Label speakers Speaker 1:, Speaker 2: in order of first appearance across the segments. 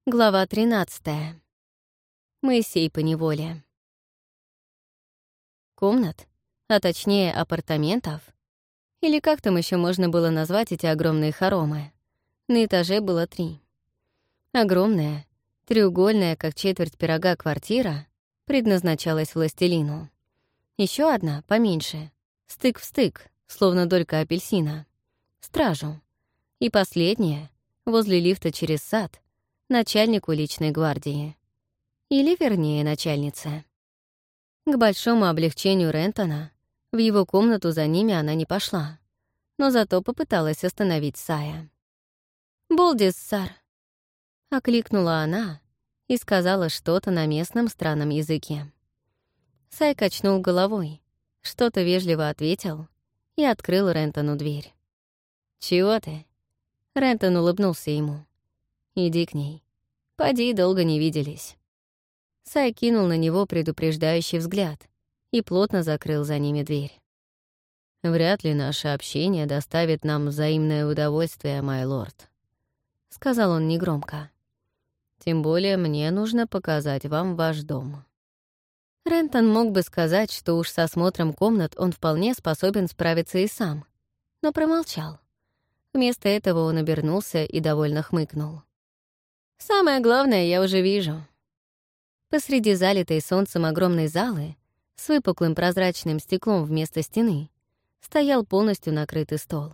Speaker 1: Глава 13. Моисей поневоле. Комнат, а точнее апартаментов, или как там еще можно было назвать эти огромные хоромы, на этаже было 3. Огромная, треугольная, как четверть пирога квартира, предназначалась властелину. Еще одна, поменьше, стык в стык, словно долька апельсина, стражу. И последняя, возле лифта через сад, начальнику личной гвардии. Или, вернее, начальнице. К большому облегчению Рентона в его комнату за ними она не пошла, но зато попыталась остановить Сая. «Болдис, сар!» — окликнула она и сказала что-то на местном странном языке. Сай качнул головой, что-то вежливо ответил и открыл Рентону дверь. «Чего ты?» Рентон улыбнулся ему. «Иди к ней. Поди, долго не виделись». Сай кинул на него предупреждающий взгляд и плотно закрыл за ними дверь. «Вряд ли наше общение доставит нам взаимное удовольствие, май лорд», — сказал он негромко. «Тем более мне нужно показать вам ваш дом». Рентон мог бы сказать, что уж с осмотром комнат он вполне способен справиться и сам, но промолчал. Вместо этого он обернулся и довольно хмыкнул. «Самое главное я уже вижу». Посреди залитой солнцем огромной залы с выпуклым прозрачным стеклом вместо стены стоял полностью накрытый стол.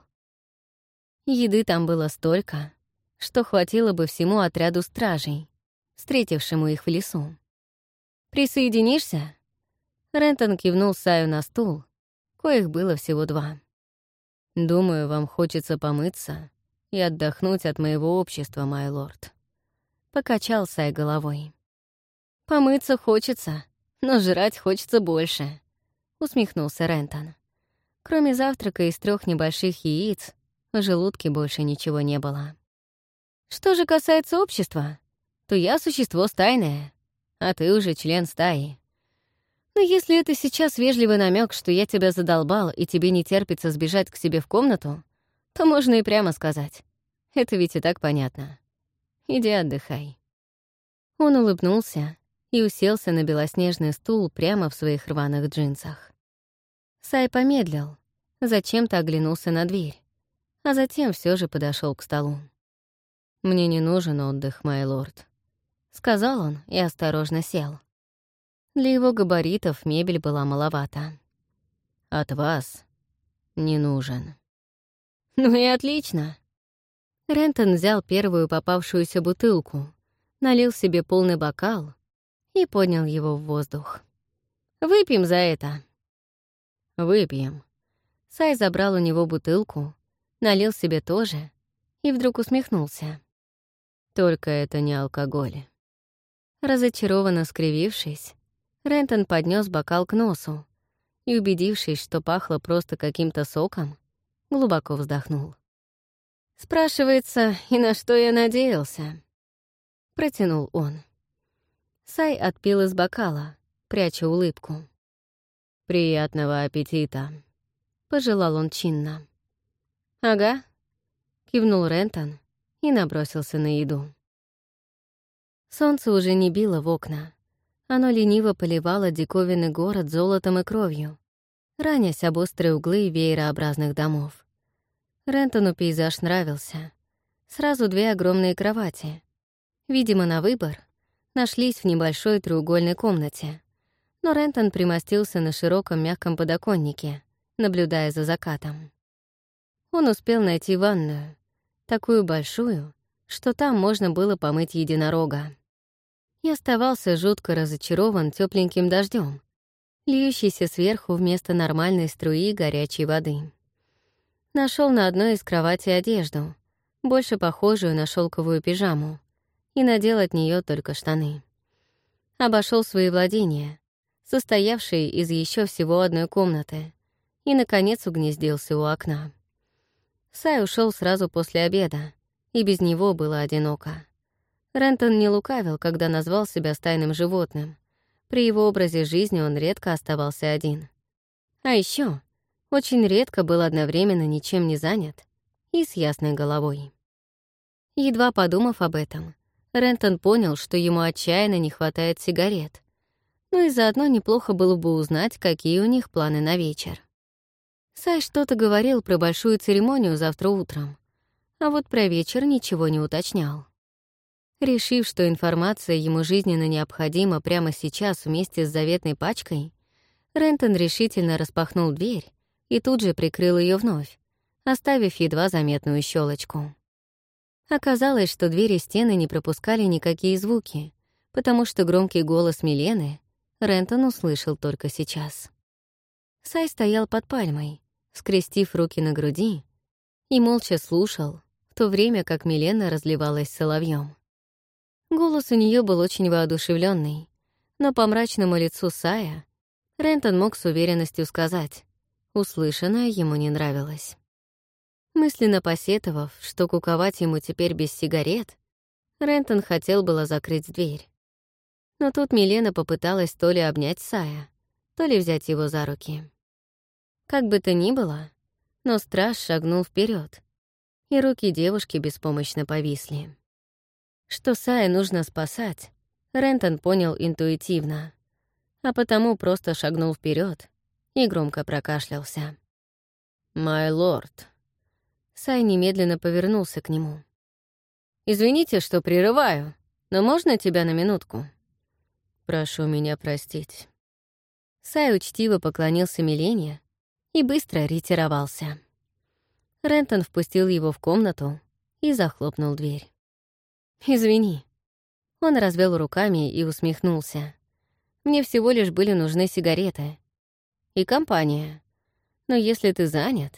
Speaker 1: Еды там было столько, что хватило бы всему отряду стражей, встретившему их в лесу. «Присоединишься?» Рентон кивнул Саю на стул, коих было всего 2. «Думаю, вам хочется помыться и отдохнуть от моего общества, май лорд». Покачал Сай головой. «Помыться хочется, но жрать хочется больше», — усмехнулся Рентон. Кроме завтрака из 3 небольших яиц, в желудке больше ничего не было. «Что же касается общества, то я существо стайное, а ты уже член стаи. Но если это сейчас вежливый намек, что я тебя задолбал и тебе не терпится сбежать к себе в комнату, то можно и прямо сказать. Это ведь и так понятно. Иди отдыхай». Он улыбнулся и уселся на белоснежный стул прямо в своих рваных джинсах. Сай помедлил, зачем-то оглянулся на дверь, а затем все же подошел к столу. «Мне не нужен отдых, май лорд», — сказал он и осторожно сел. Для его габаритов мебель была маловата. «От вас не нужен». «Ну и отлично». Рентон взял первую попавшуюся бутылку, налил себе полный бокал и поднял его в воздух. «Выпьем за это». «Выпьем». Сай забрал у него бутылку, налил себе тоже и вдруг усмехнулся. «Только это не алкоголь». Разочарованно скривившись, Рентон поднес бокал к носу и, убедившись, что пахло просто каким-то соком, глубоко вздохнул. «Спрашивается, и на что я надеялся?» Протянул он. Сай отпил из бокала, пряча улыбку. «Приятного аппетита», — пожелал он чинно. «Ага», — кивнул Рентон и набросился на еду. Солнце уже не било в окна. Оно лениво поливало диковинный город золотом и кровью, ранясь об острые углы веерообразных домов. Рентону пейзаж нравился. Сразу 2 огромные кровати. Видимо, на выбор нашлись в небольшой треугольной комнате, но Рентон примостился на широком мягком подоконнике, наблюдая за закатом. Он успел найти ванную, такую большую, что там можно было помыть единорога. И оставался жутко разочарован тепленьким дождем, льющийся сверху вместо нормальной струи горячей воды. Нашел на одной из кроватей одежду, больше похожую на шелковую пижаму, и надел от нее только штаны. Обошел свои владения, состоявшие из еще всего одной комнаты, и, наконец, угнездился у окна. Сай ушел сразу после обеда, и без него было одиноко. Рентон не лукавил, когда назвал себя стайным животным. При его образе жизни он редко оставался один. А еще очень редко был одновременно ничем не занят и с ясной головой. Едва подумав об этом, Рентон понял, что ему отчаянно не хватает сигарет, но и заодно неплохо было бы узнать, какие у них планы на вечер. Сай что-то говорил про большую церемонию завтра утром, а вот про вечер ничего не уточнял. Решив, что информация ему жизненно необходима прямо сейчас вместе с заветной пачкой, Рентон решительно распахнул дверь и тут же прикрыл ее вновь, оставив едва заметную щелочку. Оказалось, что двери и стены не пропускали никакие звуки, потому что громкий голос Милены Рентон услышал только сейчас. Сай стоял под пальмой, скрестив руки на груди, и молча слушал, в то время как Милена разливалась соловьем. Голос у нее был очень воодушевленный, но по мрачному лицу Сая Рентон мог с уверенностью сказать, услышанное ему не нравилось. Мысленно посетовав, что куковать ему теперь без сигарет, Рентон хотел было закрыть дверь. Но тут Милена попыталась то ли обнять Сая, то ли взять его за руки. Как бы то ни было, но страж шагнул вперед, и руки девушки беспомощно повисли. Что Сая нужно спасать, Рентон понял интуитивно, а потому просто шагнул вперед и громко прокашлялся. «Май лорд». Сай немедленно повернулся к нему. «Извините, что прерываю, но можно тебя на минутку?» «Прошу меня простить». Сай учтиво поклонился Милене и быстро ретировался. Рентон впустил его в комнату и захлопнул дверь. «Извини». Он развел руками и усмехнулся. «Мне всего лишь были нужны сигареты. И компания. Но если ты занят...»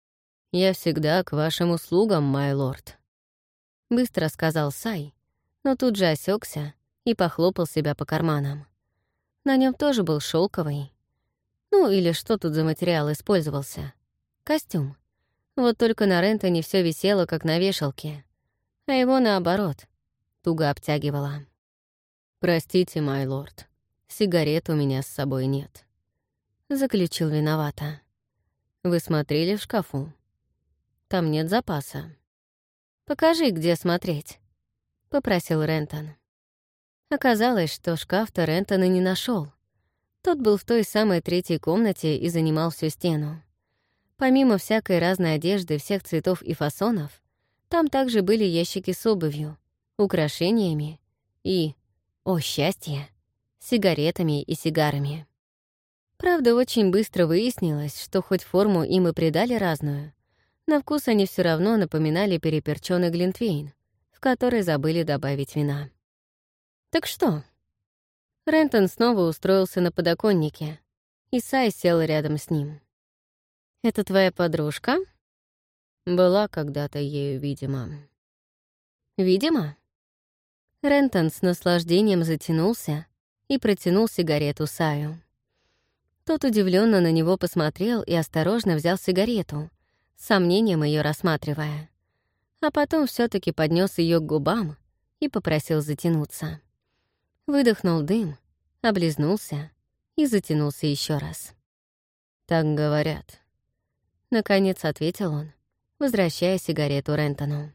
Speaker 1: «Я всегда к вашим услугам, май лорд», — быстро сказал Сай, но тут же осекся и похлопал себя по карманам. На нем тоже был шелковый. Ну, или что тут за материал использовался? Костюм. Вот только на Рентоне все висело, как на вешалке, а его, наоборот, туго обтягивало. «Простите, май лорд, сигарет у меня с собой нет», — заключил виновато. «Вы смотрели в шкафу? Там нет запаса». «Покажи, где смотреть», — попросил Рентон. Оказалось, что шкаф-то Рентон и не нашел. Тот был в той самой третьей комнате и занимал всю стену. Помимо всякой разной одежды всех цветов и фасонов, там также были ящики с обувью, украшениями и, о счастье, сигаретами и сигарами. Правда, очень быстро выяснилось, что хоть форму им и придали разную, на вкус они все равно напоминали переперчённый глинтвейн, в который забыли добавить вина. «Так что?» Рентон снова устроился на подоконнике, и Сай сел рядом с ним. «Это твоя подружка?» «Была когда-то ею, видимо». «Видимо?» Рентон с наслаждением затянулся и протянул сигарету Саю. Тот удивленно на него посмотрел и осторожно взял сигарету, с сомнением ее рассматривая. А потом все таки поднес ее к губам и попросил затянуться. Выдохнул дым, облизнулся и затянулся еще раз. «Так говорят», — наконец ответил он, возвращая сигарету Рентону.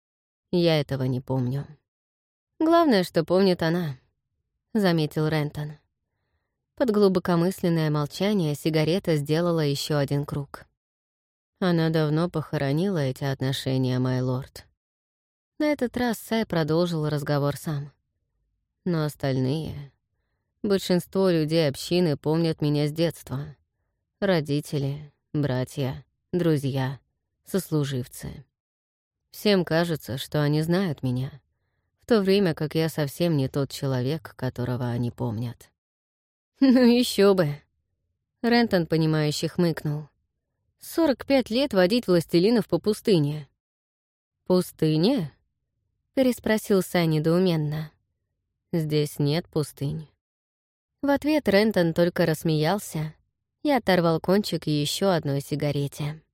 Speaker 1: «Я этого не помню». «Главное, что помнит она», — заметил Рентон. Под глубокомысленное молчание сигарета сделала еще один круг. «Она давно похоронила эти отношения, май лорд». На этот раз Сай продолжил разговор сам. «Но остальные... Большинство людей общины помнят меня с детства. Родители, братья, друзья, сослуживцы. Всем кажется, что они знают меня, в то время как я совсем не тот человек, которого они помнят». «Ну еще бы!» Рентон, понимающе хмыкнул. 45 лет водить властелинов по пустыне. «Пустыне?» — переспросил Сай недоуменно. «Здесь нет пустынь». В ответ Рентон только рассмеялся и оторвал кончик еще одной сигарете.